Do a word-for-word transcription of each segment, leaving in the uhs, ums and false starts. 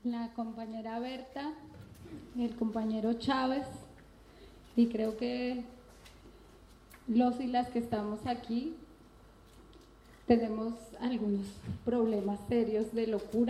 la compañera Berta, el compañero Chávez, y creo que los y las que estamos aquí tenemos algunos problemas serios de locura,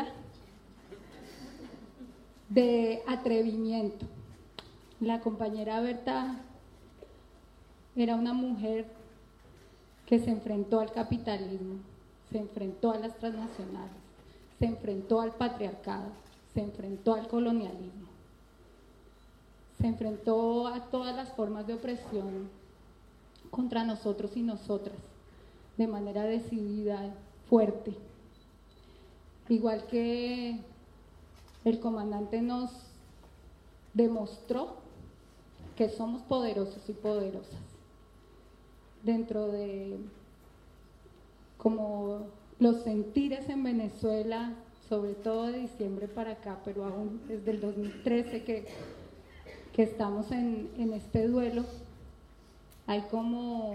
de atrevimiento. La compañera Berta era una mujer que se enfrentó al capitalismo, se enfrentó a las transnacionales, se enfrentó al patriarcado, se enfrentó al colonialismo, se enfrentó a todas las formas de opresión contra nosotros y nosotras, de manera decidida, fuerte. Igual que el comandante nos demostró que somos poderosos y poderosas. Dentro de como los sentires en Venezuela, sobre todo de diciembre para acá, pero aún desde el dos mil trece que, que estamos en, en este duelo, hay como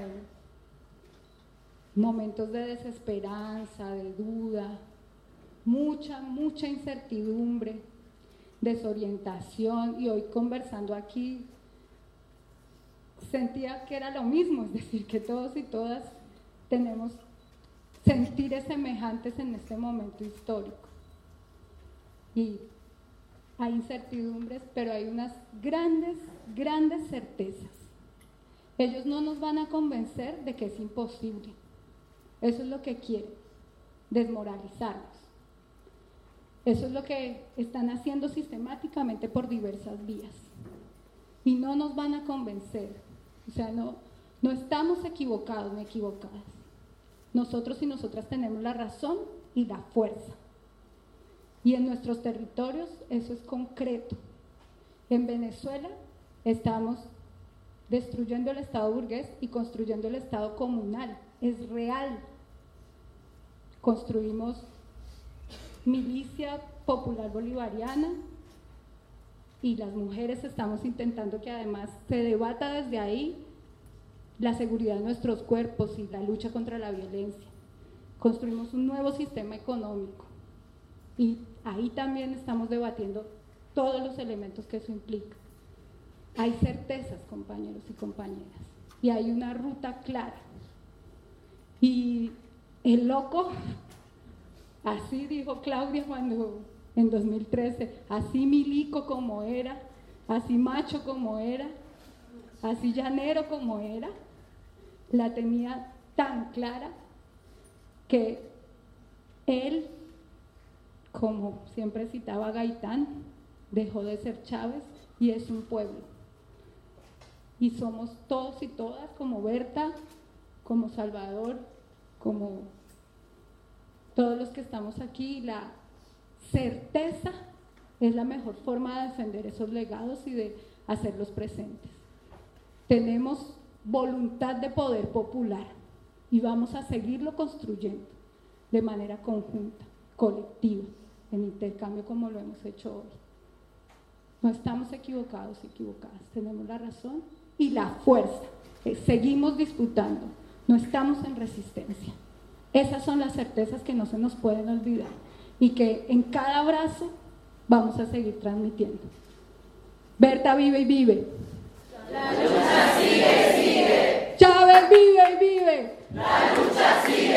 momentos de desesperanza, de duda, mucha, mucha incertidumbre, desorientación, y hoy conversando aquí sentía que era lo mismo, es decir, que todos y todas tenemos sentires semejantes en este momento histórico. Y hay incertidumbres, pero hay unas grandes, grandes certezas. Ellos no nos van a convencer de que es imposible. Eso es lo que quieren, desmoralizarnos. Eso es lo que están haciendo sistemáticamente por diversas vías. Y no nos van a convencer. O sea, no, no estamos equivocados ni equivocadas. Nosotros y nosotras tenemos la razón y la fuerza. Y en nuestros territorios eso es concreto. En Venezuela estamos destruyendo el Estado burgués y construyendo el Estado comunal. Es real. Construimos milicia popular bolivariana y las mujeres estamos intentando que además se debata desde ahí la seguridad de nuestros cuerpos y la lucha contra la violencia. Construimos un nuevo sistema económico y ahí también estamos debatiendo todos los elementos que eso implica. Hay certezas, compañeros y compañeras, y hay una ruta clara. Y el loco, así dijo Claudia cuando en dos mil trece, así milico como era, así macho como era, así llanero como era, la tenía tan clara que él, como siempre citaba Gaitán, dejó de ser Chávez y es un pueblo. Y somos todos y todas, como Berta, como Salvador, como todos los que estamos aquí. La certeza es la mejor forma de defender esos legados y de hacerlos presentes. Tenemos voluntad de poder popular y vamos a seguirlo construyendo de manera conjunta, colectiva, en intercambio como lo hemos hecho hoy. No estamos equivocados y equivocadas, tenemos la razón y la fuerza. Eh, seguimos disputando, no estamos en resistencia. Esas son las certezas que no se nos pueden olvidar y que en cada abrazo vamos a seguir transmitiendo. Berta vive y vive. La lucha sigue, sigue. Chávez vive y vive. La lucha sigue.